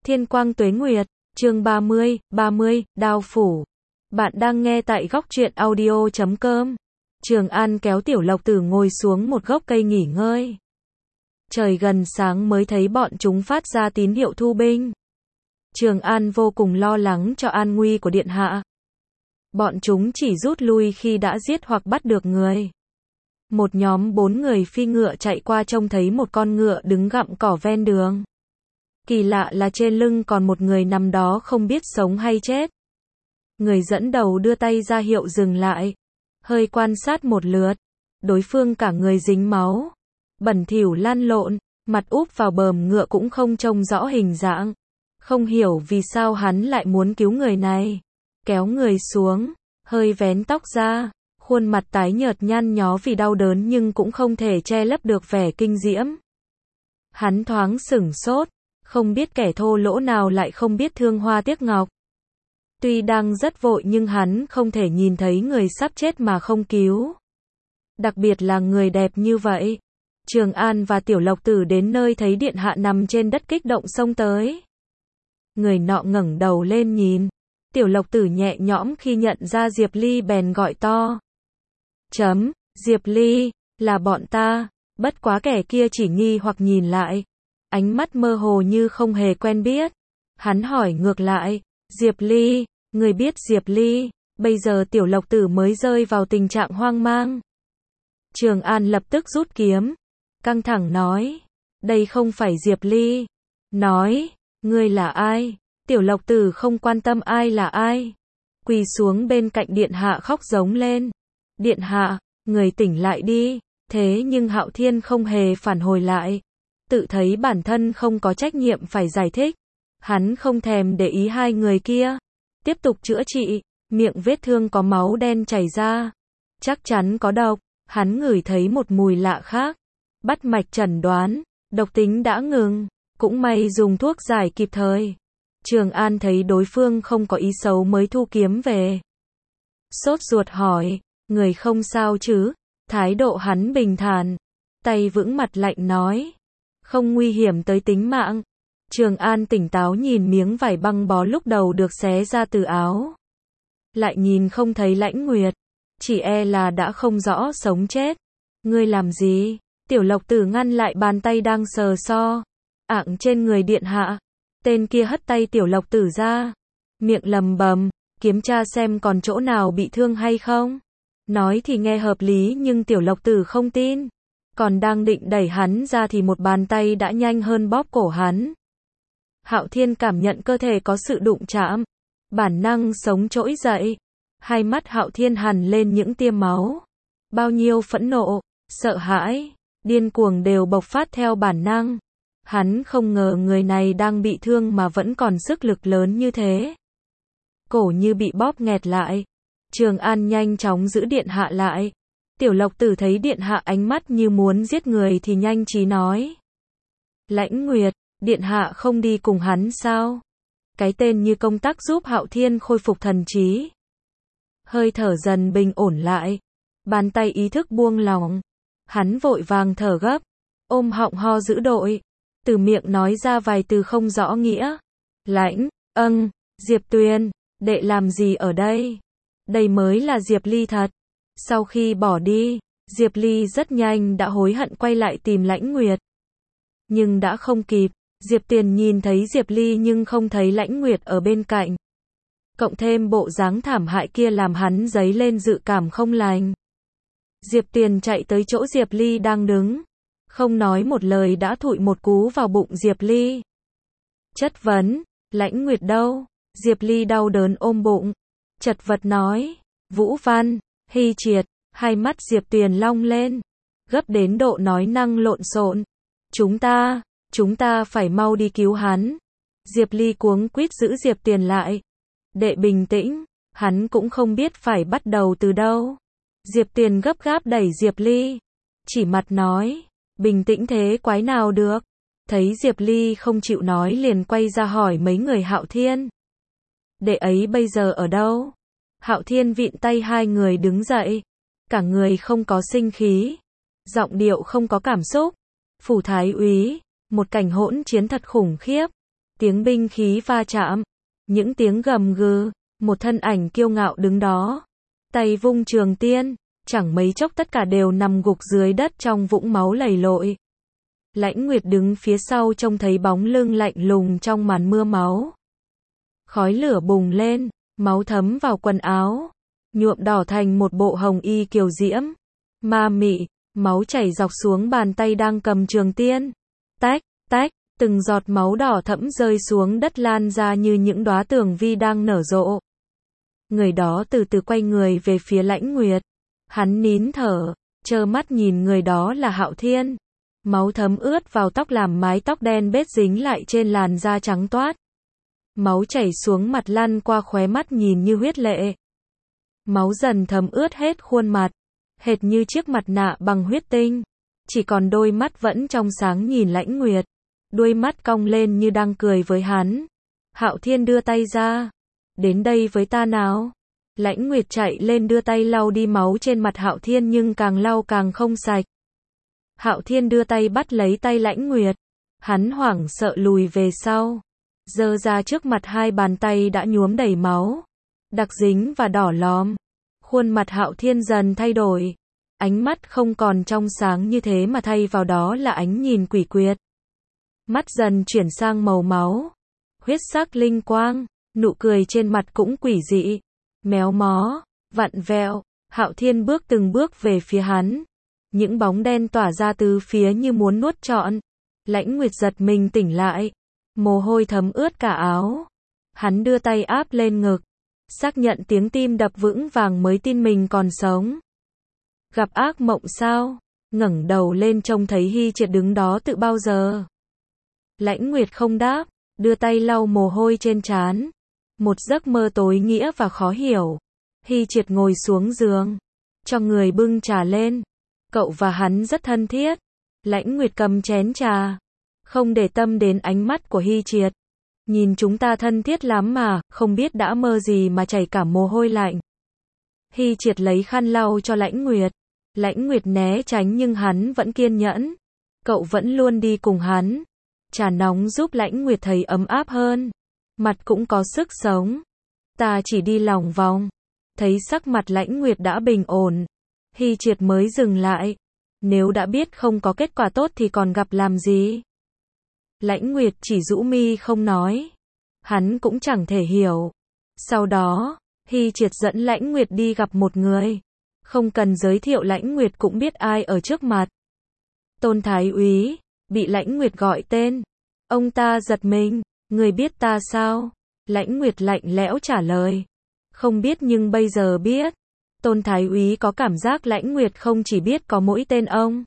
Thiên quang tuế nguyệt, chương 30, Đao phủ. Bạn đang nghe tại góc truyện audio.com. Trường An kéo Tiểu Lộc Tử ngồi xuống một gốc cây nghỉ ngơi. Trời gần sáng mới thấy bọn chúng phát ra tín hiệu thu binh. Trường An vô cùng lo lắng cho an nguy của điện hạ. Bọn chúng chỉ rút lui khi đã giết hoặc bắt được người. Một nhóm 4 người phi ngựa chạy qua trông thấy một con ngựa đứng gặm cỏ ven đường. Kỳ lạ là trên lưng còn một người nằm đó không biết sống hay chết. Người dẫn đầu đưa tay ra hiệu dừng lại. Hơi quan sát một lượt. Đối phương cả người dính máu. Bẩn thỉu lăn lộn. Mặt úp vào bờm ngựa cũng không trông rõ hình dạng. Không hiểu vì sao hắn lại muốn cứu người này. Kéo người xuống. Hơi vén tóc ra. Khuôn mặt tái nhợt nhăn nhó vì đau đớn nhưng cũng không thể che lấp được vẻ kinh diễm. Hắn thoáng sửng sốt. Không biết kẻ thô lỗ nào lại không biết thương hoa tiếc ngọc. Tuy đang rất vội nhưng hắn không thể nhìn thấy người sắp chết mà không cứu. Đặc biệt là người đẹp như vậy. Trường An và Tiểu Lộc Tử đến nơi thấy điện hạ nằm trên đất kích động xông tới. Người nọ ngẩng đầu lên nhìn. Tiểu Lộc Tử nhẹ nhõm khi nhận ra Diệp Ly bèn gọi to. Diệp Ly, là bọn ta. Bất quá kẻ kia chỉ nghi hoặc nhìn lại. Ánh mắt mơ hồ như không hề quen biết. Hắn hỏi ngược lại, Diệp Ly, người biết Diệp Ly? Bây giờ Tiểu Lộc Tử mới rơi vào tình trạng hoang mang. Trường An lập tức rút kiếm. Căng thẳng nói, đây không phải Diệp Ly. Nói, ngươi là ai? Tiểu Lộc Tử không quan tâm ai là ai. Quỳ xuống bên cạnh điện hạ khóc giống lên. Điện hạ, người tỉnh lại đi. Thế nhưng Hạo Thiên không hề phản hồi lại. Tự thấy bản thân không có trách nhiệm phải giải thích. Hắn không thèm để ý hai người kia. Tiếp tục chữa trị. Miệng vết thương có máu đen chảy ra. Chắc chắn có độc. Hắn ngửi thấy một mùi lạ khác. Bắt mạch chẩn đoán. Độc tính đã ngừng. Cũng may dùng thuốc giải kịp thời. Trường An thấy đối phương không có ý xấu mới thu kiếm về. Sốt ruột hỏi. Người không sao chứ? Thái độ hắn bình thản. Tay vững mặt lạnh nói. Không nguy hiểm tới tính mạng. Trường An tỉnh táo nhìn miếng vải băng bó lúc đầu được xé ra từ áo. Lại nhìn không thấy Lãnh Nguyệt. Chỉ e là đã không rõ sống chết. Ngươi làm gì? Tiểu Lộc Tử ngăn lại bàn tay đang sờ so. Ạng trên người điện hạ. Tên kia hất tay Tiểu Lộc Tử ra. Miệng lầm bầm. Kiểm tra xem còn chỗ nào bị thương hay không. Nói thì nghe hợp lý nhưng Tiểu Lộc Tử không tin. Còn đang định đẩy hắn ra thì một bàn tay đã nhanh hơn bóp cổ hắn. Hạo Thiên cảm nhận cơ thể có sự đụng chạm. Bản năng sống trỗi dậy. Hai mắt Hạo Thiên hằn lên những tia máu. Bao nhiêu phẫn nộ, sợ hãi, điên cuồng đều bộc phát theo bản năng. Hắn không ngờ người này đang bị thương mà vẫn còn sức lực lớn như thế. Cổ như bị bóp nghẹt lại. Trường An nhanh chóng giữ điện hạ lại. Tiểu Lộc Tử thấy điện hạ ánh mắt như muốn giết người thì nhanh trí nói. Lãnh Nguyệt, điện hạ không đi cùng hắn sao? Cái tên như công tác giúp Hạo Thiên khôi phục thần trí. Hơi thở dần bình ổn lại. Bàn tay ý thức buông lỏng. Hắn vội vàng thở gấp. Ôm họng ho dữ đội. Từ miệng nói ra vài từ không rõ nghĩa. Lãnh, Diệp Tuyền, đệ làm gì ở đây? Đây mới là Diệp Ly thật. Sau khi bỏ đi, Diệp Ly rất nhanh đã hối hận quay lại tìm Lãnh Nguyệt. Nhưng đã không kịp, Diệp Tuyền nhìn thấy Diệp Ly nhưng không thấy Lãnh Nguyệt ở bên cạnh. Cộng thêm bộ dáng thảm hại kia làm hắn dấy lên dự cảm không lành. Diệp Tuyền chạy tới chỗ Diệp Ly đang đứng. Không nói một lời đã thụi một cú vào bụng Diệp Ly. Chất vấn, Lãnh Nguyệt đâu? Diệp Ly đau đớn ôm bụng. Chật vật nói, Vũ Văn, Hy Triệt, hai mắt Diệp Tuyền long lên. Gấp đến độ nói năng lộn xộn. Chúng ta phải mau đi cứu hắn. Diệp Ly cuống quýt giữ Diệp Tuyền lại. Đệ bình tĩnh, hắn cũng không biết phải bắt đầu từ đâu. Diệp Tuyền gấp gáp đẩy Diệp Ly. Chỉ mặt nói, bình tĩnh thế quái nào được. Thấy Diệp Ly không chịu nói liền quay ra hỏi mấy người Hạo Thiên. Đệ ấy bây giờ ở đâu? Hạo Thiên vịn tay hai người đứng dậy. Cả người không có sinh khí. Giọng điệu không có cảm xúc. Phủ Thái úy, một cảnh hỗn chiến thật khủng khiếp. tiếng binh khí va chạm, những tiếng gầm gừ, một thân ảnh kiêu ngạo đứng đó, tay vung trường tiên, chẳng mấy chốc tất cả đều nằm gục dưới đất trong vũng máu lầy lội. Lãnh Nguyệt đứng phía sau trông thấy bóng lưng lạnh lùng trong màn mưa máu. Khói lửa bùng lên, máu thấm vào quần áo, nhuộm đỏ thành một bộ hồng y kiều diễm, ma mị, máu chảy dọc xuống bàn tay đang cầm trường tiên. Tách, tách, từng giọt máu đỏ thẫm rơi xuống đất lan ra như những đóa tường vi đang nở rộ. Người đó từ từ quay người về phía Lãnh Nguyệt. Hắn nín thở, trơ mắt nhìn người đó là Hạo Thiên. Máu thấm ướt vào tóc làm mái tóc đen bết dính lại trên làn da trắng toát. Máu chảy xuống mặt lăn qua khóe mắt nhìn như huyết lệ. Máu dần thấm ướt hết khuôn mặt, hệt như chiếc mặt nạ bằng huyết tinh. Chỉ còn đôi mắt vẫn trong sáng nhìn Lãnh Nguyệt. Đuôi mắt cong lên như đang cười với hắn. Hạo Thiên đưa tay ra. Đến đây với ta nào. Lãnh Nguyệt chạy lên đưa tay lau đi máu trên mặt Hạo Thiên nhưng càng lau càng không sạch. Hạo Thiên đưa tay bắt lấy tay Lãnh Nguyệt. Hắn hoảng sợ lùi về sau. Giơ ra trước mặt hai bàn tay đã nhuốm đầy máu, đặc dính và đỏ lòm. Khuôn mặt Hạo Thiên dần thay đổi. Ánh mắt không còn trong sáng như thế mà thay vào đó là ánh nhìn quỷ quyệt. Mắt dần chuyển sang màu máu. Huyết sắc linh quang, nụ cười trên mặt cũng quỷ dị. Méo mó, vặn vẹo. Hạo Thiên bước từng bước về phía hắn. Những bóng đen tỏa ra từ phía như muốn nuốt trọn. Lãnh Nguyệt giật mình tỉnh lại. Mồ hôi thấm ướt cả áo. Hắn đưa tay áp lên ngực. Xác nhận tiếng tim đập vững vàng mới tin mình còn sống. Gặp ác mộng sao? Ngẩng đầu lên trông thấy Hy Triệt đứng đó từ bao giờ. Lãnh Nguyệt không đáp, đưa tay lau mồ hôi trên trán. Một giấc mơ tối nghĩa và khó hiểu. Hy Triệt ngồi xuống giường, cho người bưng trà lên. Cậu và hắn rất thân thiết. Lãnh Nguyệt cầm chén trà, không để tâm đến ánh mắt của Hy Triệt. Nhìn chúng ta thân thiết lắm mà, không biết đã mơ gì mà chảy cả mồ hôi lạnh. Hy Triệt lấy khăn lau cho Lãnh Nguyệt. Lãnh Nguyệt né tránh nhưng hắn vẫn kiên nhẫn. Cậu vẫn luôn đi cùng hắn. Trà nóng giúp Lãnh Nguyệt thấy ấm áp hơn. Mặt cũng có sức sống. Ta chỉ đi lòng vòng. Thấy sắc mặt Lãnh Nguyệt đã bình ổn, Hy Triệt mới dừng lại. Nếu đã biết không có kết quả tốt thì còn gặp làm gì? Lãnh Nguyệt chỉ rũ mi không nói. Hắn cũng chẳng thể hiểu. Sau đó, Hy Triệt dẫn Lãnh Nguyệt đi gặp một người. Không cần giới thiệu Lãnh Nguyệt cũng biết ai ở trước mặt. Tôn Thái Úy, bị Lãnh Nguyệt gọi tên. Ông ta giật mình, người biết ta sao? Lãnh Nguyệt lạnh lẽo trả lời. Không biết nhưng bây giờ biết. Tôn Thái Úy có cảm giác Lãnh Nguyệt không chỉ biết có mỗi tên ông.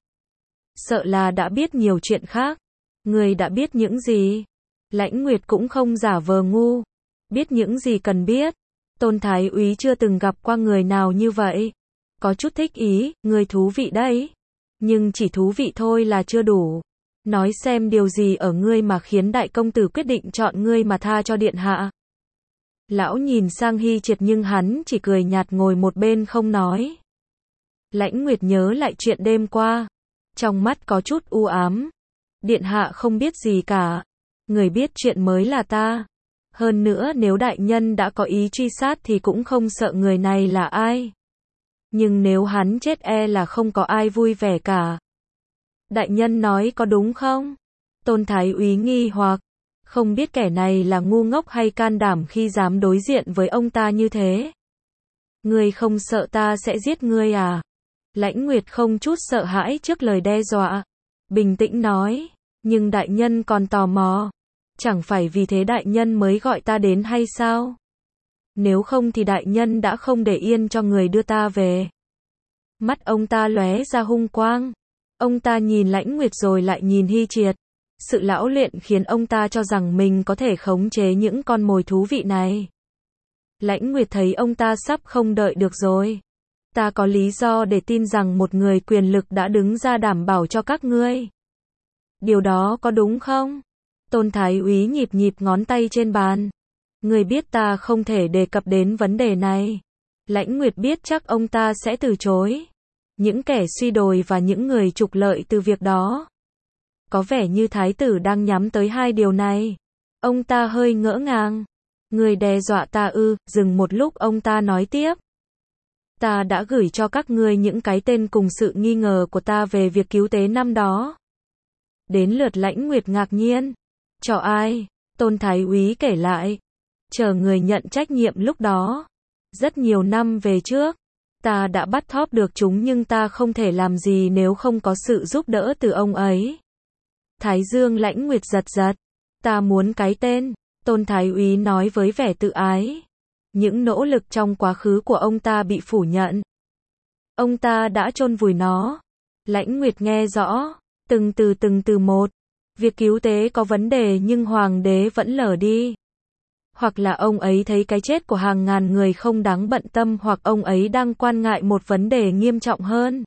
Sợ là đã biết nhiều chuyện khác. Người đã biết những gì? Lãnh Nguyệt cũng không giả vờ ngu. Biết những gì cần biết. Tôn Thái Úy chưa từng gặp qua người nào như vậy. Có chút thích ý, người thú vị đấy. Nhưng chỉ thú vị thôi là chưa đủ. Nói xem điều gì ở ngươi mà khiến đại công tử quyết định chọn ngươi mà tha cho điện hạ. Lão nhìn sang Hy Triệt nhưng hắn chỉ cười nhạt ngồi một bên không nói. Lãnh Nguyệt nhớ lại chuyện đêm qua. Trong mắt có chút u ám. Điện hạ không biết gì cả. Người biết chuyện mới là ta. Hơn nữa nếu đại nhân đã có ý truy sát thì cũng không sợ người này là ai. Nhưng nếu hắn chết e là không có ai vui vẻ cả. Đại nhân nói có đúng không? Tôn Thái Úy nghi hoặc. Không biết kẻ này là ngu ngốc hay can đảm khi dám đối diện với ông ta như thế. Ngươi không sợ ta sẽ giết ngươi à? Lãnh Nguyệt không chút sợ hãi trước lời đe dọa. Bình tĩnh nói. Nhưng đại nhân còn tò mò. Chẳng phải vì thế đại nhân mới gọi ta đến hay sao? Nếu không thì đại nhân đã không để yên cho người đưa ta về. Mắt ông ta lóe ra hung quang. Ông ta nhìn Lãnh Nguyệt rồi lại nhìn Hy Triệt. Sự lão luyện khiến ông ta cho rằng mình có thể khống chế những con mồi thú vị này. Lãnh Nguyệt thấy ông ta sắp không đợi được rồi. Ta có lý do để tin rằng một người quyền lực đã đứng ra đảm bảo cho các ngươi. Điều đó có đúng không? Tôn Thái Úy nhịp ngón tay trên bàn. Người biết ta không thể đề cập đến vấn đề này. Lãnh Nguyệt biết chắc ông ta sẽ từ chối. Những kẻ suy đồi và những người trục lợi từ việc đó. Có vẻ như thái tử đang nhắm tới hai điều này. Ông ta hơi ngỡ ngàng. Người đe dọa ta ư? Dừng một lúc ông ta nói tiếp. Ta đã gửi cho các ngươi những cái tên cùng sự nghi ngờ của ta về việc cứu tế năm đó. Đến lượt Lãnh Nguyệt ngạc nhiên. Cho ai? Tôn Thái úy kể lại. Chờ người nhận trách nhiệm lúc đó. Rất nhiều năm về trước. Ta đã bắt thóp được chúng nhưng ta không thể làm gì nếu không có sự giúp đỡ từ ông ấy. Thái dương Lãnh Nguyệt giật giật. Ta muốn cái tên. Tôn Thái úy nói với vẻ tự ái. Những nỗ lực trong quá khứ của ông ta bị phủ nhận. Ông ta đã chôn vùi nó. Lãnh Nguyệt nghe rõ. Từng từ một. Việc cứu tế có vấn đề nhưng hoàng đế vẫn lờ đi. Hoặc là ông ấy thấy cái chết của hàng ngàn người không đáng bận tâm, hoặc ông ấy đang quan ngại một vấn đề nghiêm trọng hơn.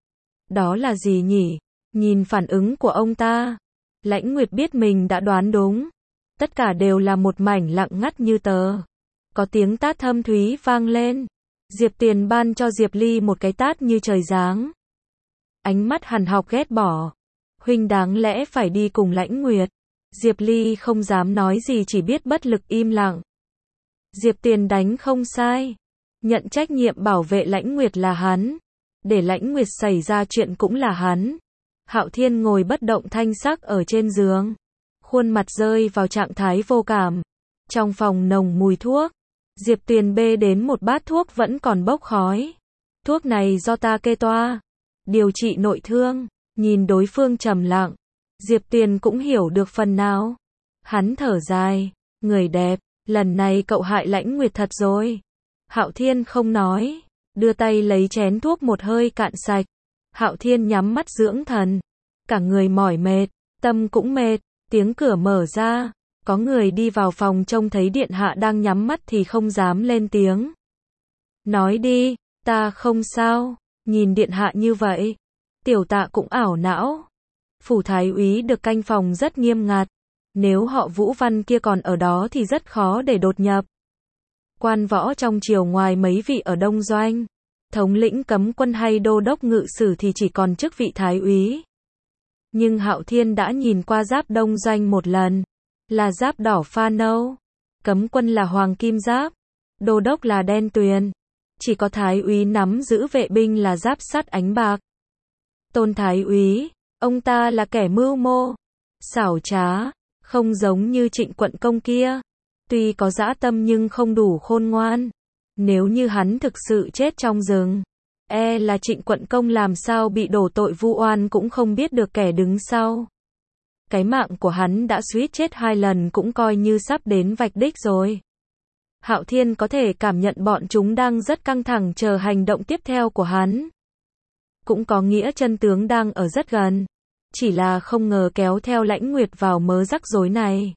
Đó là gì nhỉ? Nhìn phản ứng của ông ta, Lãnh Nguyệt biết mình đã đoán đúng. Tất cả đều là một mảnh lặng ngắt như tờ. Có tiếng tát thâm thúy vang lên. Diệp Tiền ban cho Diệp Ly một cái tát như trời giáng. Ánh mắt hằn học ghét bỏ. Huynh đáng lẽ phải đi cùng Lãnh Nguyệt. Diệp Ly không dám nói gì, chỉ biết bất lực im lặng. Diệp Tiền đánh không sai. Nhận trách nhiệm bảo vệ Lãnh Nguyệt là hắn. Để Lãnh Nguyệt xảy ra chuyện cũng là hắn. Hạo Thiên ngồi bất động thanh sắc ở trên giường. Khuôn mặt rơi vào trạng thái vô cảm. Trong phòng nồng mùi thuốc. Diệp Tiền bê đến một bát thuốc vẫn còn bốc khói. Thuốc này do ta kê toa. Điều trị nội thương. Nhìn đối phương trầm lặng. Diệp Tiền cũng hiểu được phần nào. Hắn thở dài. Người đẹp, lần này cậu hại Lãnh Nguyệt thật rồi. Hạo Thiên không nói. Đưa tay lấy chén thuốc một hơi cạn sạch. Hạo Thiên nhắm mắt dưỡng thần. Cả người mỏi mệt, tâm cũng mệt. Tiếng cửa mở ra. Có người đi vào phòng, trông thấy điện hạ đang nhắm mắt thì không dám lên tiếng. Nói đi, ta không sao. Nhìn điện hạ như vậy, Tiểu Tạ cũng ảo não. Phủ Thái úy được canh phòng rất nghiêm ngặt. Nếu họ Vũ Văn kia còn ở đó thì rất khó để đột nhập. Quan võ trong triều ngoài mấy vị ở Đông Doanh, thống lĩnh cấm quân hay đô đốc ngự sử thì chỉ còn chức vị Thái úy. Nhưng Hạo Thiên đã nhìn qua giáp Đông Doanh một lần. Là giáp đỏ pha nâu. Cấm quân là hoàng kim giáp. Đô đốc là đen tuyền. Chỉ có Thái úy nắm giữ vệ binh là giáp sắt ánh bạc. Tôn Thái úy, ông ta là kẻ mưu mô, xảo trá, không giống như Trịnh Quận Công kia. Tuy có dã tâm nhưng không đủ khôn ngoan. Nếu như hắn thực sự chết trong rừng, là Trịnh Quận Công làm sao bị đổ tội vu oan cũng không biết được kẻ đứng sau. Cái mạng của hắn đã suýt chết 2 lần cũng coi như sắp đến vạch đích rồi. Hạo Thiên có thể cảm nhận bọn chúng đang rất căng thẳng chờ hành động tiếp theo của hắn. Cũng có nghĩa chân tướng đang ở rất gần. Chỉ là không ngờ kéo theo Lãnh Nguyệt vào mớ rắc rối này.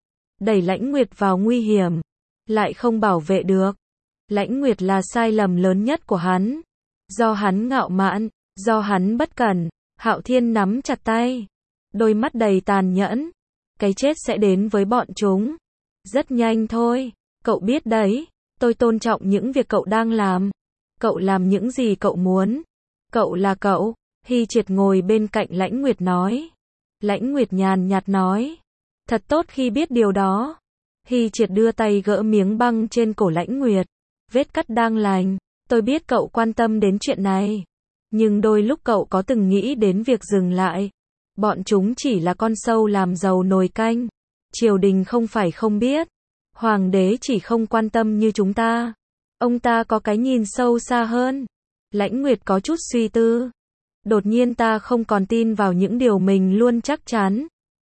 Đẩy Lãnh Nguyệt vào nguy hiểm. Lại không bảo vệ được. Lãnh Nguyệt là sai lầm lớn nhất của hắn. Do hắn ngạo mạn, do hắn bất cẩn. Hạo Thiên nắm chặt tay. Đôi mắt đầy tàn nhẫn. Cái chết sẽ đến với bọn chúng. Rất nhanh thôi. Cậu biết đấy. Tôi tôn trọng những việc cậu đang làm. Cậu làm những gì cậu muốn. Cậu là cậu. Hy Triệt ngồi bên cạnh Lãnh Nguyệt nói. Lãnh Nguyệt nhàn nhạt nói. Thật tốt khi biết điều đó. Hy Triệt đưa tay gỡ miếng băng trên cổ Lãnh Nguyệt. Vết cắt đang lành. Tôi biết cậu quan tâm đến chuyện này. Nhưng đôi lúc cậu có từng nghĩ đến việc dừng lại. Bọn chúng chỉ là con sâu làm dầu nồi canh. Triều đình không phải không biết. Hoàng đế chỉ không quan tâm như chúng ta. Ông ta có cái nhìn sâu xa hơn. Lãnh Nguyệt có chút suy tư. Đột nhiên ta không còn tin vào những điều mình luôn chắc chắn.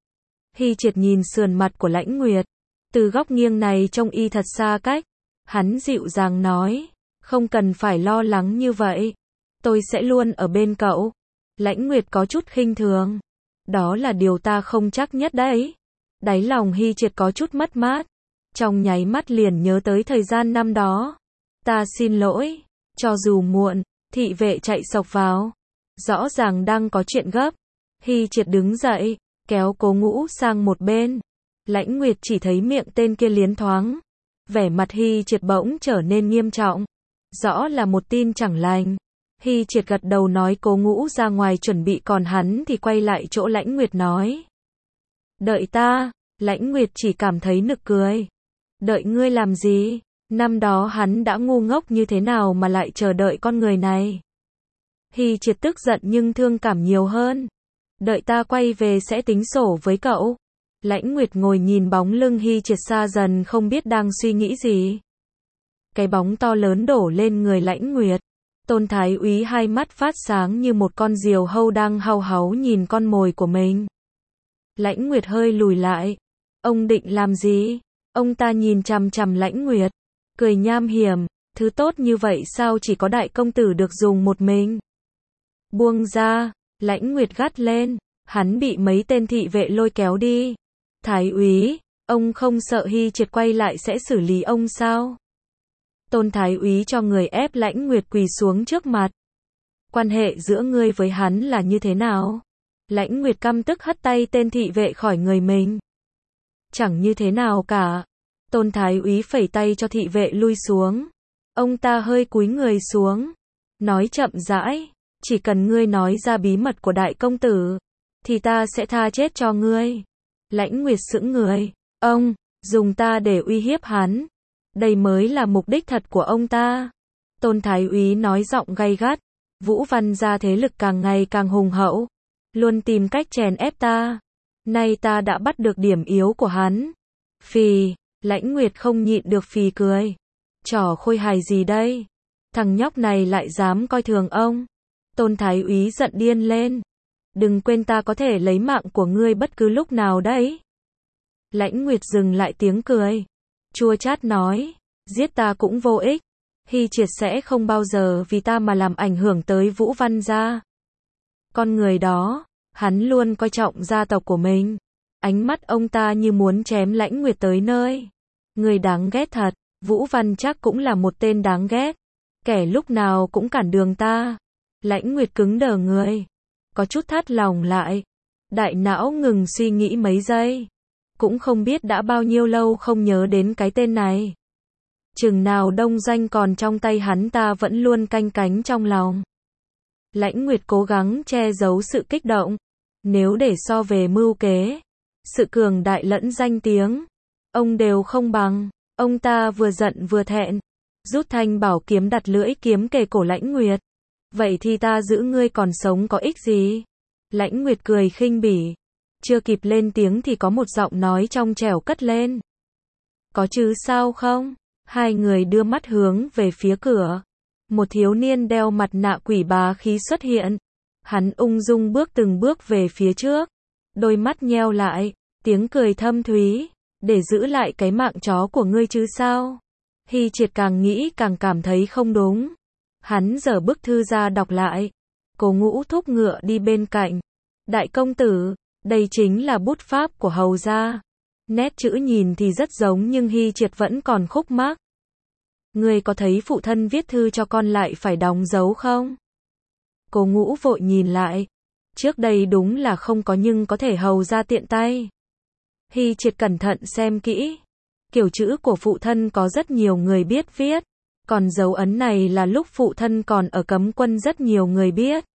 Hy Triệt nhìn sườn mặt của Lãnh Nguyệt. Từ góc nghiêng này trông y thật xa cách. Hắn dịu dàng nói. Không cần phải lo lắng như vậy. Tôi sẽ luôn ở bên cậu. Lãnh Nguyệt có chút khinh thường. Đó là điều ta không chắc nhất đấy. Đáy lòng Hy Triệt có chút mất mát. Trong nháy mắt liền nhớ tới thời gian năm đó. Ta xin lỗi. Cho dù muộn, thị vệ chạy xộc vào. Rõ ràng đang có chuyện gấp. Hy Triệt đứng dậy, kéo Cố Ngũ sang một bên. Lãnh Nguyệt chỉ thấy miệng tên kia liến thoáng. Vẻ mặt Hy Triệt bỗng trở nên nghiêm trọng. Rõ là một tin chẳng lành. Hy Triệt gật đầu nói Cố Ngũ ra ngoài chuẩn bị, còn hắn thì quay lại chỗ Lãnh Nguyệt nói. Đợi ta. Lãnh Nguyệt chỉ cảm thấy nực cười. Đợi ngươi làm gì? Năm đó hắn đã ngu ngốc như thế nào mà lại chờ đợi con người này? Hy Triệt tức giận nhưng thương cảm nhiều hơn. Đợi ta quay về sẽ tính sổ với cậu. Lãnh Nguyệt ngồi nhìn bóng lưng Hy Triệt xa dần không biết đang suy nghĩ gì. Cái bóng to lớn đổ lên người Lãnh Nguyệt. Tôn Thái Úy hai mắt phát sáng như một con diều hâu đang hau háu nhìn con mồi của mình. Lãnh Nguyệt hơi lùi lại. Ông định làm gì? Ông ta nhìn chằm chằm Lãnh Nguyệt, cười nham hiểm, thứ tốt như vậy sao chỉ có đại công tử được dùng một mình? Buông ra, Lãnh Nguyệt gắt lên, hắn bị mấy tên thị vệ lôi kéo đi. Thái úy, ông không sợ Hy Triệt quay lại sẽ xử lý ông sao? Tôn Thái úy cho người ép Lãnh Nguyệt quỳ xuống trước mặt. Quan hệ giữa ngươi với hắn là như thế nào? Lãnh Nguyệt căm tức hất tay tên thị vệ khỏi người mình. Chẳng như thế nào cả. Tôn Thái úy phẩy tay cho thị vệ lui xuống. Ông ta hơi cúi người xuống, nói chậm rãi, chỉ cần ngươi nói ra bí mật của đại công tử, thì ta sẽ tha chết cho ngươi. Lãnh Nguyệt sững người, ông, dùng ta để uy hiếp hắn. Đây mới là mục đích thật của ông ta. Tôn Thái úy nói giọng gay gắt, Vũ Văn gia thế lực càng ngày càng hùng hậu, luôn tìm cách chèn ép ta. Nay ta đã bắt được điểm yếu của hắn. Phì, Lãnh Nguyệt không nhịn được phì cười. Trò khôi hài gì đây? Thằng nhóc này lại dám coi thường ông. Tôn Thái úy giận điên lên. Đừng quên ta có thể lấy mạng của ngươi bất cứ lúc nào đấy. Lãnh Nguyệt dừng lại tiếng cười. Chua chát nói, giết ta cũng vô ích. Hy Triệt sẽ không bao giờ vì ta mà làm ảnh hưởng tới Vũ Văn gia. Con người đó, hắn luôn coi trọng gia tộc của mình. Ánh mắt ông ta như muốn chém Lãnh Nguyệt tới nơi. Người đáng ghét thật, Vũ Văn chắc cũng là một tên đáng ghét. Kẻ lúc nào cũng cản đường ta. Lãnh Nguyệt cứng đờ người, có chút thắt lòng lại. Đại não ngừng suy nghĩ mấy giây. Cũng không biết đã bao nhiêu lâu không nhớ đến cái tên này. Chừng nào Đông Doanh còn trong tay hắn ta vẫn luôn canh cánh trong lòng. Lãnh Nguyệt cố gắng che giấu sự kích động. Nếu để so về mưu kế, sự cường đại lẫn danh tiếng, ông đều không bằng. Ông ta vừa giận vừa thẹn, rút thanh bảo kiếm đặt lưỡi kiếm kề cổ Lãnh Nguyệt. Vậy thì ta giữ ngươi còn sống có ích gì? Lãnh Nguyệt cười khinh bỉ. Chưa kịp lên tiếng thì có một giọng nói trong trẻo cất lên. Có chứ sao không? Hai người đưa mắt hướng về phía cửa. Một thiếu niên đeo mặt nạ quỷ bá khí xuất hiện. Hắn ung dung bước từng bước về phía trước. Đôi mắt nheo lại, tiếng cười thâm thúy. Để giữ lại cái mạng chó của ngươi chứ sao? Hy Triệt càng nghĩ càng cảm thấy không đúng. Hắn giở bức thư ra đọc lại. Cố Ngũ thúc ngựa đi bên cạnh. Đại công tử, đây chính là bút pháp của hầu gia. Nét chữ nhìn thì rất giống nhưng Hy Triệt vẫn còn khúc mắc. Ngươi có thấy phụ thân viết thư cho con lại phải đóng dấu không? Cố Ngũ vội nhìn lại. Trước đây đúng là không có nhưng có thể hầu gia tiện tay. Hy Triệt cẩn thận xem kỹ. Kiểu chữ của phụ thân có rất nhiều người biết viết. Còn dấu ấn này là lúc phụ thân còn ở cấm quân rất nhiều người biết.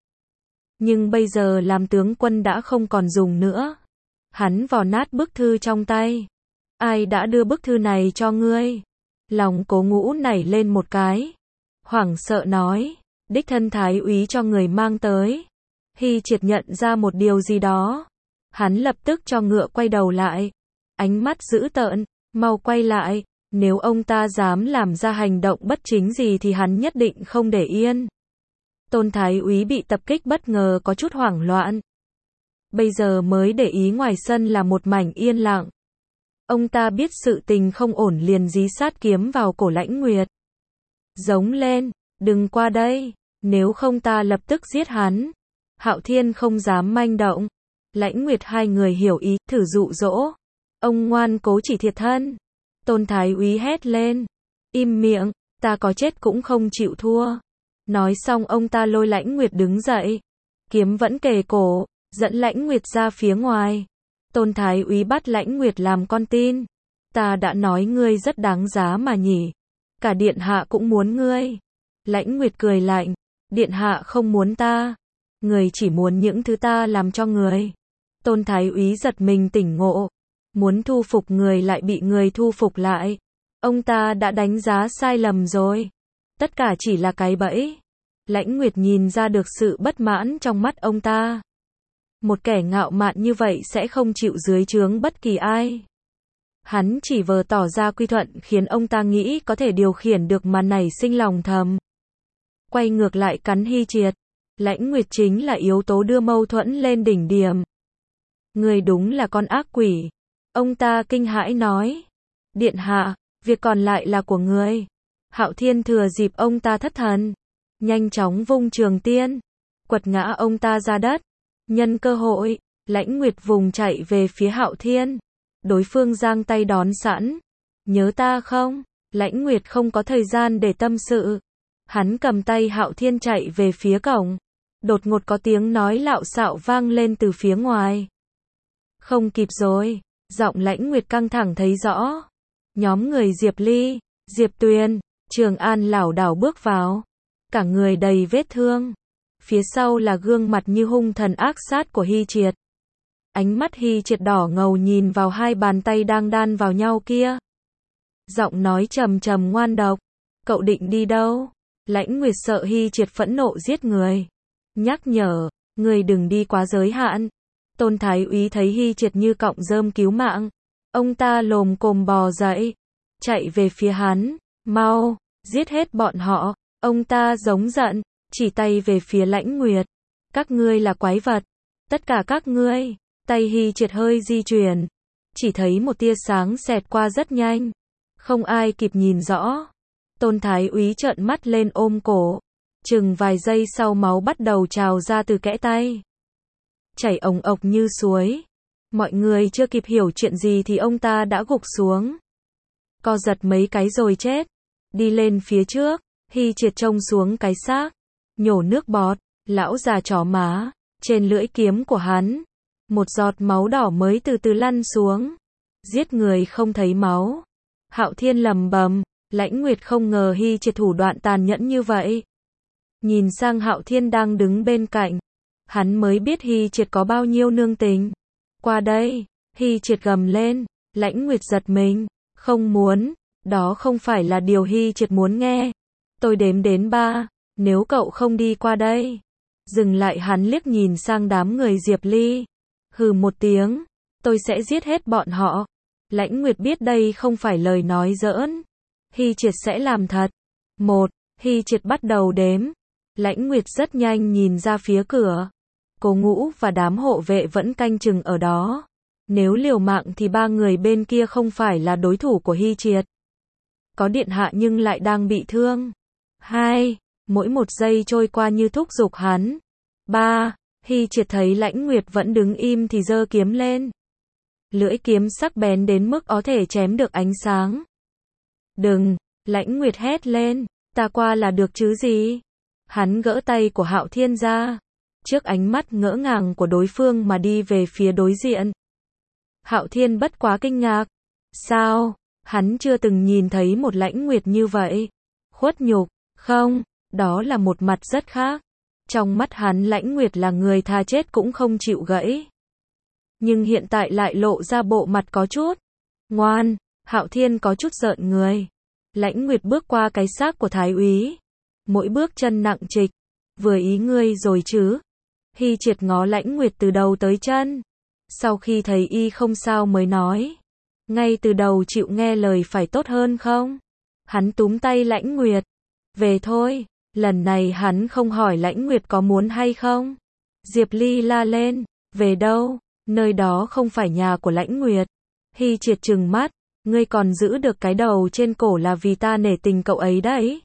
Nhưng bây giờ làm tướng quân đã không còn dùng nữa. Hắn vò nát bức thư trong tay. Ai đã đưa bức thư này cho ngươi? Lòng Cố Ngũ nảy lên một cái. Hoảng sợ nói, đích thân thái úy cho người mang tới. Hy Triệt nhận ra một điều gì đó. Hắn lập tức cho ngựa quay đầu lại. Ánh mắt dữ tợn, mau quay lại. Nếu ông ta dám làm ra hành động bất chính gì thì hắn nhất định không để yên. Tôn Thái úy bị tập kích bất ngờ có chút hoảng loạn. Bây giờ mới để ý ngoài sân là một mảnh yên lặng. Ông ta biết sự tình không ổn liền dí sát kiếm vào cổ Lãnh Nguyệt. Giống lên, đừng qua đây, nếu không ta lập tức giết hắn. Hạo Thiên không dám manh động. Lãnh Nguyệt hai người hiểu ý, thử dụ dỗ. Ông ngoan cố chỉ thiệt thân. Tôn Thái úy hét lên. Im miệng, ta có chết cũng không chịu thua. Nói xong ông ta lôi Lãnh Nguyệt đứng dậy. Kiếm vẫn kề cổ, dẫn Lãnh Nguyệt ra phía ngoài. Tôn Thái úy bắt Lãnh Nguyệt làm con tin. Ta đã nói ngươi rất đáng giá mà nhỉ. Cả điện hạ cũng muốn ngươi. Lãnh Nguyệt cười lạnh. Điện hạ không muốn ta. Người chỉ muốn những thứ ta làm cho người. Tôn Thái úy giật mình tỉnh ngộ. Muốn thu phục người lại bị người thu phục lại. Ông ta đã đánh giá sai lầm rồi. Tất cả chỉ là cái bẫy. Lãnh Nguyệt nhìn ra được sự bất mãn trong mắt ông ta. Một kẻ ngạo mạn như vậy sẽ không chịu dưới trướng bất kỳ ai. Hắn chỉ vờ tỏ ra quy thuận khiến ông ta nghĩ có thể điều khiển được mà nảy sinh lòng thầm. Quay ngược lại cắn Hy Triệt. Lãnh Nguyệt chính là yếu tố đưa mâu thuẫn lên đỉnh điểm. Người đúng là con ác quỷ. Ông ta kinh hãi nói. Điện hạ, việc còn lại là của người. Hạo Thiên thừa dịp ông ta thất thần. Nhanh chóng vung trường tiên. Quật ngã ông ta ra đất. Nhân cơ hội, Lãnh Nguyệt vùng chạy về phía Hạo Thiên. Đối phương giang tay đón sẵn. Nhớ ta không? Lãnh Nguyệt không có thời gian để tâm sự. Hắn cầm tay Hạo Thiên chạy về phía cổng. Đột ngột có tiếng nói lạo xạo vang lên từ phía ngoài. Không kịp rồi. Giọng Lãnh Nguyệt căng thẳng thấy rõ. Nhóm người Diệp Ly, Diệp Tuyền, Trường An lảo đảo bước vào. Cả người đầy vết thương. Phía sau là gương mặt như hung thần ác sát của Hy Triệt. Ánh mắt Hy Triệt đỏ ngầu nhìn vào hai bàn tay đang đan vào nhau kia. Giọng nói trầm trầm ngoan độc. Cậu định đi đâu? Lãnh Nguyệt sợ Hy Triệt phẫn nộ giết người. Nhắc nhở, người đừng đi quá giới hạn. Tôn Thái Úy thấy Hy Triệt như cọng rơm cứu mạng. Ông ta lồm cồm bò dậy. Chạy về phía hắn. Mau, giết hết bọn họ. Ông ta giống giận. Chỉ tay về phía Lãnh Nguyệt. Các ngươi là quái vật. Tất cả các ngươi. Tay Hy Triệt hơi di chuyển. Chỉ thấy một tia sáng xẹt qua rất nhanh. Không ai kịp nhìn rõ. Tôn Thái Úy trợn mắt lên ôm cổ. Chừng vài giây sau máu bắt đầu trào ra từ kẽ tay. Chảy ồng ộc như suối. Mọi người chưa kịp hiểu chuyện gì thì ông ta đã gục xuống. Co giật mấy cái rồi chết. Đi lên phía trước. Hy Triệt trông xuống cái xác. Nhổ nước bọt. Lão già chó má. Trên lưỡi kiếm của hắn. Một giọt máu đỏ mới từ từ lăn xuống. Giết người không thấy máu. Hạo Thiên lầm bầm. Lãnh Nguyệt không ngờ Hy Triệt thủ đoạn tàn nhẫn như vậy. Nhìn sang Hạo Thiên đang đứng bên cạnh. Hắn mới biết Hy Triệt có bao nhiêu nương tình. Qua đây. Hy Triệt gầm lên. Lãnh Nguyệt giật mình. Không muốn. Đó không phải là điều Hy Triệt muốn nghe. Tôi đếm đến 3. Nếu cậu không đi qua đây. Dừng lại, hắn liếc nhìn sang đám người Diệp Ly. Hừ một tiếng. Tôi sẽ giết hết bọn họ. Lãnh Nguyệt biết đây không phải lời nói giỡn. Hy Triệt sẽ làm thật. 1. Hy Triệt bắt đầu đếm. Lãnh Nguyệt rất nhanh nhìn ra phía cửa. Cố Ngũ và đám hộ vệ vẫn canh chừng ở đó. Nếu liều mạng thì 3 người bên kia không phải là đối thủ của Hy Triệt. Có điện hạ nhưng lại đang bị thương. 2. Mỗi một giây trôi qua như thúc giục hắn. 3. Hy Triệt thấy Lãnh Nguyệt vẫn đứng im thì giơ kiếm lên. Lưỡi kiếm sắc bén đến mức có thể chém được ánh sáng. Đừng, Lãnh Nguyệt hét lên, ta qua là được chứ gì. Hắn gỡ tay của Hạo Thiên ra. Trước ánh mắt ngỡ ngàng của đối phương mà đi về phía đối diện. Hạo Thiên bất quá kinh ngạc. Sao? Hắn chưa từng nhìn thấy một Lãnh Nguyệt như vậy. Khuất nhục, không, đó là một mặt rất khác. Trong mắt hắn Lãnh Nguyệt là người thà chết cũng không chịu gãy. Nhưng hiện tại lại lộ ra bộ mặt có chút ngoan. Hạo Thiên có chút giận người. Lãnh Nguyệt bước qua cái xác của Thái Úy. Mỗi bước chân nặng trịch. Vừa ý ngươi rồi chứ. Hy Triệt ngó Lãnh Nguyệt từ đầu tới chân. Sau khi thấy y không sao mới nói. Ngay từ đầu chịu nghe lời phải tốt hơn không? Hắn túm tay Lãnh Nguyệt. Về thôi. Lần này hắn không hỏi Lãnh Nguyệt có muốn hay không. Diệp Ly la lên. Về đâu? Nơi đó không phải nhà của Lãnh Nguyệt. Hy Triệt trừng mắt. Ngươi còn giữ được cái đầu trên cổ là vì ta nể tình cậu ấy đấy.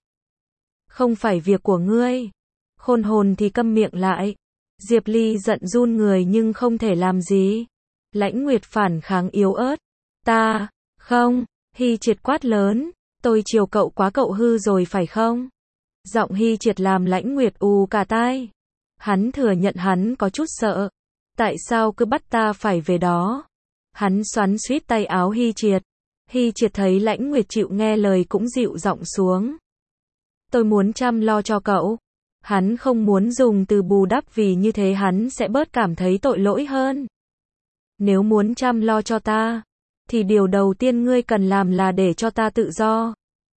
Không phải việc của ngươi. Khôn hồn thì câm miệng lại. Diệp Ly giận run người nhưng không thể làm gì. Lãnh Nguyệt phản kháng yếu ớt. Ta, không, Hy Triệt quát lớn. Tôi chiều cậu quá, cậu hư rồi phải không? Giọng Hy Triệt làm Lãnh Nguyệt ù cả tai. Hắn thừa nhận hắn có chút sợ. Tại sao cứ bắt ta phải về đó? Hắn xoắn xuýt tay áo Hy Triệt. Hy Triệt thấy Lãnh Nguyệt chịu nghe lời cũng dịu giọng xuống. Tôi muốn chăm lo cho cậu. Hắn không muốn dùng từ bù đắp vì như thế hắn sẽ bớt cảm thấy tội lỗi hơn. Nếu muốn chăm lo cho ta, thì điều đầu tiên ngươi cần làm là để cho ta tự do.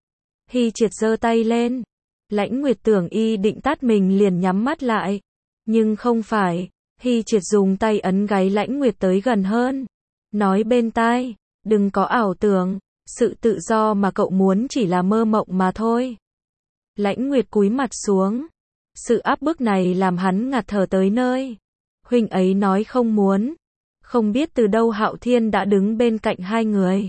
Hy Triệt giơ tay lên. Lãnh Nguyệt tưởng y định tát mình liền nhắm mắt lại. Nhưng không phải. Hy Triệt dùng tay ấn gáy Lãnh Nguyệt tới gần hơn. Nói bên tai, đừng có ảo tưởng, sự tự do mà cậu muốn chỉ là mơ mộng mà thôi. Lãnh Nguyệt cúi mặt xuống. Sự áp bức này làm hắn ngạt thở tới nơi. Huynh ấy nói không muốn. Không biết từ đâu Hạo Thiên đã đứng bên cạnh hai người.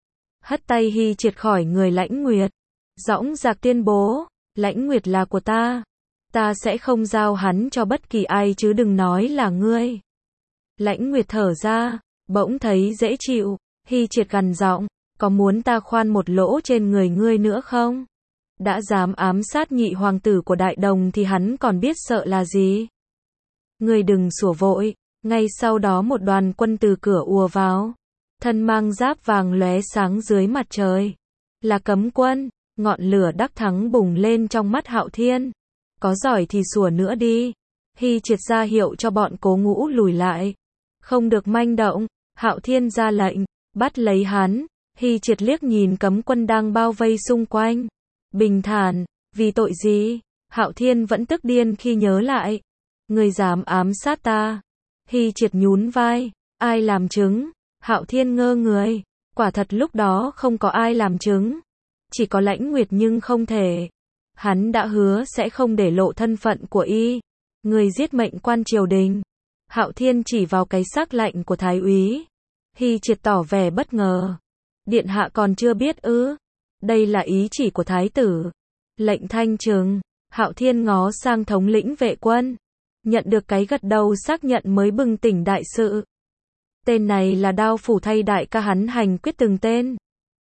Hất tay Hy Triệt khỏi người Lãnh Nguyệt. Dõng dạc tuyên bố, Lãnh Nguyệt là của ta. Ta sẽ không giao hắn cho bất kỳ ai chứ đừng nói là ngươi. Lãnh Nguyệt thở ra, bỗng thấy dễ chịu. Hy Triệt gằn giọng, có muốn ta khoan một lỗ trên người ngươi nữa không? Đã dám ám sát nhị hoàng tử của Đại Đồng thì hắn còn biết sợ là gì? Ngươi đừng sủa vội. Ngay sau đó một đoàn quân từ cửa ùa vào. Thân mang giáp vàng lóe sáng dưới mặt trời. Là cấm quân. Ngọn lửa đắc thắng bùng lên trong mắt Hạo Thiên. Có giỏi thì sủa nữa đi. Hy Triệt ra hiệu cho bọn Cố Ngũ lùi lại. Không được manh động. Hạo Thiên ra lệnh, bắt lấy hắn. Hy Triệt liếc nhìn cấm quân đang bao vây xung quanh. Bình thản, vì tội gì? Hạo Thiên vẫn tức điên khi nhớ lại. Ngươi dám ám sát ta. Hy Triệt nhún vai. Ai làm chứng? Hạo Thiên ngơ người. Quả thật lúc đó không có ai làm chứng. Chỉ có Lãnh Nguyệt nhưng không thể. Hắn đã hứa sẽ không để lộ thân phận của y. Người giết mệnh quan triều đình. Hạo Thiên chỉ vào cái sắc lạnh của Thái úy. Hy Triệt tỏ vẻ bất ngờ. Điện hạ còn chưa biết ư? Đây là ý chỉ của Thái tử. Lệnh thanh trừng. Hạo Thiên ngó sang thống lĩnh vệ quân. Nhận được cái gật đầu xác nhận mới bừng tỉnh đại sự. Tên này là Đao Phủ thay đại ca hắn hành quyết từng tên.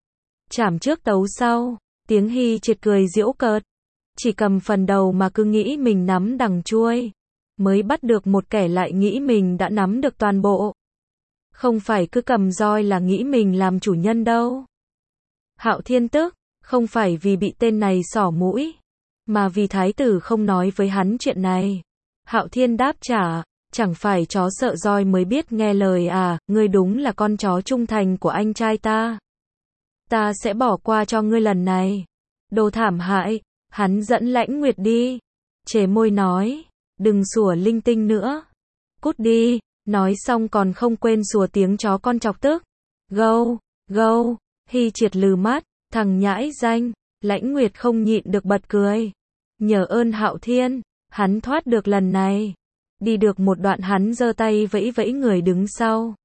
Chảm trước tấu sau. Tiếng Hy Triệt cười giễu cợt. Chỉ cầm phần đầu mà cứ nghĩ mình nắm đằng chuôi. Mới bắt được một kẻ lại nghĩ mình đã nắm được toàn bộ. Không phải cứ cầm roi là nghĩ mình làm chủ nhân đâu. Hạo Thiên tức, không phải vì bị tên này xỏ mũi, mà vì thái tử không nói với hắn chuyện này. Hạo Thiên đáp trả, chẳng phải chó sợ roi mới biết nghe lời à, ngươi đúng là con chó trung thành của anh trai ta. Ta sẽ bỏ qua cho ngươi lần này. Đồ thảm hại, hắn dẫn Lãnh Nguyệt đi. Chề môi nói, đừng sủa linh tinh nữa. Cút đi, nói xong còn không quên sủa tiếng chó con chọc tức. Gâu, gâu, Hy Triệt lừ mắt, thằng nhãi danh. Lãnh Nguyệt không nhịn được bật cười. Nhờ ơn Hạo Thiên, hắn thoát được lần này. Đi được một đoạn hắn giơ tay vẫy vẫy người đứng sau.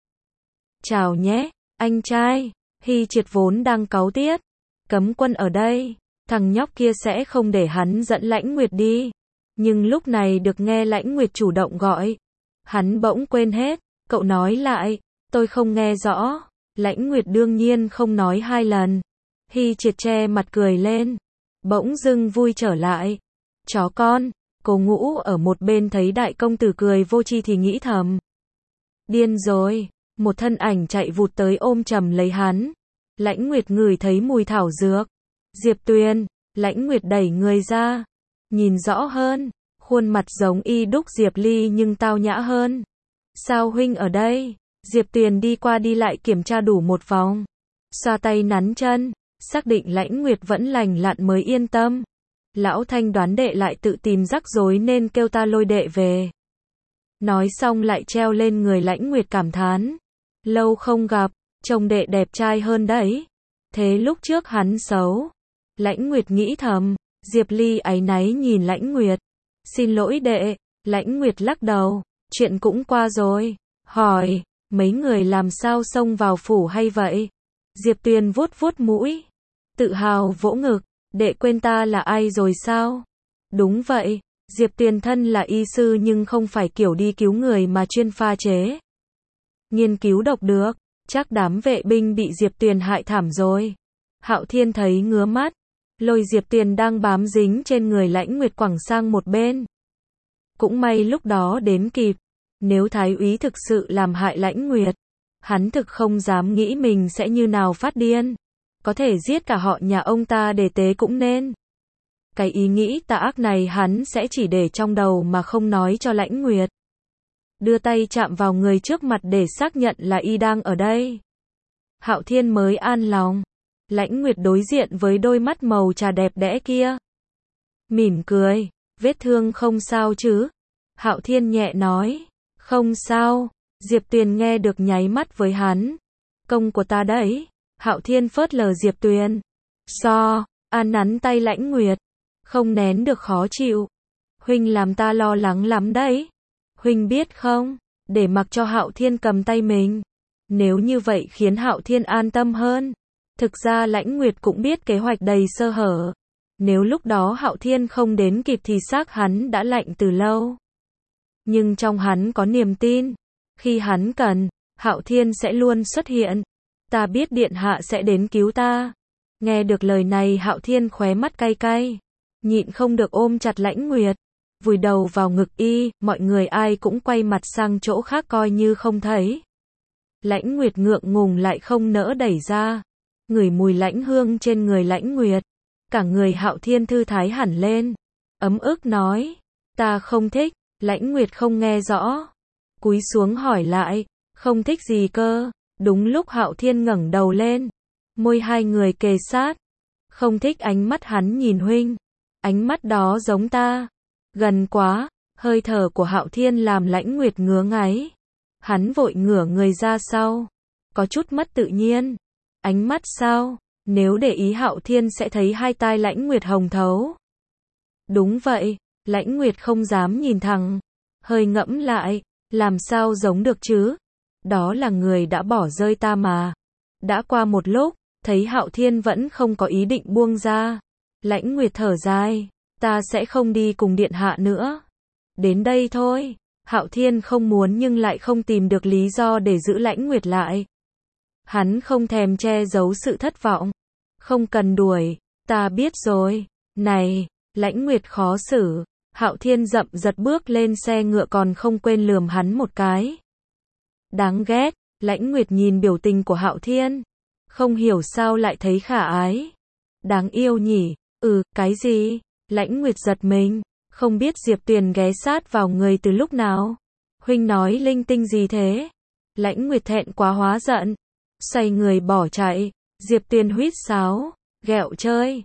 Chào nhé, anh trai. Hy Triệt vốn đang cáu tiết. Cấm quân ở đây, thằng nhóc kia sẽ không để hắn dẫn Lãnh Nguyệt đi. Nhưng lúc này được nghe Lãnh Nguyệt chủ động gọi. Hắn bỗng quên hết, cậu nói lại, tôi không nghe rõ. Lãnh Nguyệt đương nhiên không nói hai lần. Hy Triệt che mặt cười lên. Bỗng dưng vui trở lại. Chó con. Cố Ngũ ở một bên thấy đại công tử cười vô tri thì nghĩ thầm. Điên rồi. Một thân ảnh chạy vụt tới ôm chầm lấy hắn. Lãnh Nguyệt ngửi thấy mùi thảo dược. Diệp Tuyền. Lãnh Nguyệt đẩy người ra. Nhìn rõ hơn. Khuôn mặt giống y đúc Diệp Ly nhưng tao nhã hơn. Sao huynh ở đây? Diệp Tuyền đi qua đi lại kiểm tra đủ một vòng. Xoa tay nắn chân. Xác định Lãnh Nguyệt vẫn lành lặn mới yên tâm. Lão Thanh đoán đệ lại tự tìm rắc rối nên kêu ta lôi đệ về. Nói xong lại treo lên người Lãnh Nguyệt cảm thán. Lâu không gặp, trông đệ đẹp trai hơn đấy. Thế lúc trước hắn xấu. Lãnh Nguyệt nghĩ thầm. Diệp Ly áy náy nhìn Lãnh Nguyệt. Xin lỗi đệ. Lãnh Nguyệt lắc đầu. Chuyện cũng qua rồi. Hỏi, mấy người làm sao xông vào phủ hay vậy? Diệp Tuyền vuốt vuốt mũi. Tự hào vỗ ngực. Đệ quên ta là ai rồi sao? Đúng vậy. Diệp Tuyền thân là y sư nhưng không phải kiểu đi cứu người mà chuyên pha chế. Nghiên cứu độc được. Chắc đám vệ binh bị Diệp Tuyền hại thảm rồi. Hạo Thiên thấy ngứa mắt. Lôi Diệp Tuyền đang bám dính trên người Lãnh Nguyệt quẳng sang một bên. Cũng may lúc đó đến kịp. Nếu thái úy thực sự làm hại Lãnh Nguyệt, hắn thực không dám nghĩ mình sẽ như nào phát điên. Có thể giết cả họ nhà ông ta để tế cũng nên. Cái ý nghĩ tà ác này hắn sẽ chỉ để trong đầu mà không nói cho Lãnh Nguyệt. Đưa tay chạm vào người trước mặt để xác nhận là y đang ở đây. Hạo Thiên mới an lòng. Lãnh Nguyệt đối diện với đôi mắt màu trà đẹp đẽ kia. Mỉm cười, vết thương không sao chứ? Hạo Thiên nhẹ nói, không sao. Diệp Tuyền nghe được nháy mắt với hắn. Công của ta đấy. Hạo Thiên phớt lờ Diệp Tuyền. An nắn tay Lãnh Nguyệt. Không nén được khó chịu. Huynh làm ta lo lắng lắm đấy. Huynh biết không, để mặc cho Hạo Thiên cầm tay mình. Nếu như vậy khiến Hạo Thiên an tâm hơn. Thực ra Lãnh Nguyệt cũng biết kế hoạch đầy sơ hở. Nếu lúc đó Hạo Thiên không đến kịp thì xác hắn đã lạnh từ lâu. Nhưng trong hắn có niềm tin. Khi hắn cần, Hạo Thiên sẽ luôn xuất hiện. Ta biết Điện Hạ sẽ đến cứu ta. Nghe được lời này Hạo Thiên khóe mắt cay cay. Nhịn không được ôm chặt Lãnh Nguyệt. Vùi đầu vào ngực y, mọi người ai cũng quay mặt sang chỗ khác coi như không thấy. Lãnh Nguyệt ngượng ngùng lại không nỡ đẩy ra. Ngửi mùi lãnh hương trên người Lãnh Nguyệt. Cả người Hạo Thiên thư thái hẳn lên. Ấm ức nói, ta không thích. Lãnh Nguyệt không nghe rõ. Cúi xuống hỏi lại, không thích gì cơ? Đúng lúc Hạo Thiên ngẩng đầu lên. Môi hai người kề sát. Không thích ánh mắt hắn nhìn huynh. Ánh mắt đó giống ta. Gần quá, hơi thở của Hạo Thiên làm Lãnh Nguyệt ngứa ngáy. Hắn vội ngửa người ra sau. Có chút mất tự nhiên. Ánh mắt sao? Nếu để ý Hạo Thiên sẽ thấy hai tai Lãnh Nguyệt hồng thấu. Đúng vậy, Lãnh Nguyệt không dám nhìn thẳng. Hơi ngẫm lại, làm sao giống được chứ? Đó là người đã bỏ rơi ta mà. Đã qua một lúc, thấy Hạo Thiên vẫn không có ý định buông ra. Lãnh Nguyệt thở dài, ta sẽ không đi cùng Điện Hạ nữa. Đến đây thôi. Hạo Thiên không muốn nhưng lại không tìm được lý do để giữ Lãnh Nguyệt lại. Hắn không thèm che giấu sự thất vọng. Không cần đuổi, ta biết rồi. Này, Lãnh Nguyệt khó xử. Hạo Thiên dậm giật bước lên xe ngựa còn không quên lườm hắn một cái. Đáng ghét. Lãnh Nguyệt nhìn biểu tình của Hạo Thiên. Không hiểu sao lại thấy khả ái. Đáng yêu nhỉ. Cái gì? Lãnh Nguyệt giật mình. Không biết Diệp Tuyền ghé sát vào người từ lúc nào. Huynh nói linh tinh gì thế? Lãnh Nguyệt thẹn quá hóa giận. Xoay người bỏ chạy. Diệp Tuyền huýt sáo. Ghẹo chơi.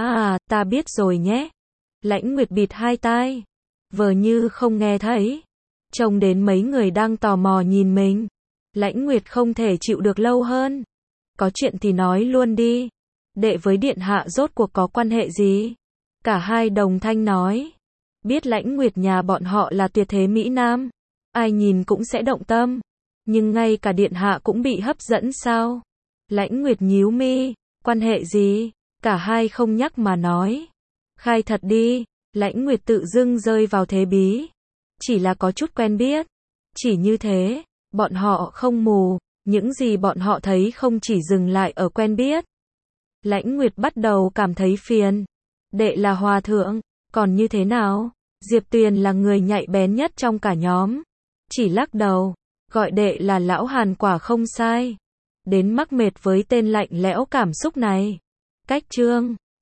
Ta biết rồi nhé. Lãnh Nguyệt bịt hai tai. Vờ như không nghe thấy. Trông đến mấy người đang tò mò nhìn mình. Lãnh Nguyệt không thể chịu được lâu hơn. Có chuyện thì nói luôn đi. Đệ với Điện Hạ rốt cuộc có quan hệ gì? Cả hai đồng thanh nói. Biết Lãnh Nguyệt nhà bọn họ là tuyệt thế Mỹ Nam. Ai nhìn cũng sẽ động tâm. Nhưng ngay cả Điện Hạ cũng bị hấp dẫn sao? Lãnh Nguyệt nhíu mi. Quan hệ gì? Cả hai không nhắc mà nói. Khai thật đi. Lãnh Nguyệt tự dưng rơi vào thế bí. Chỉ là có chút quen biết. Chỉ như thế. Bọn họ không mù. Những gì bọn họ thấy không chỉ dừng lại ở quen biết. Lãnh Nguyệt bắt đầu cảm thấy phiền. Đệ là hòa thượng. Còn như thế nào? Diệp Tuyền là người nhạy bén nhất trong cả nhóm. Chỉ lắc đầu. Gọi đệ là lão Hàn quả không sai. Đến mắc mệt với tên lạnh lẽo cảm xúc này. Cách chương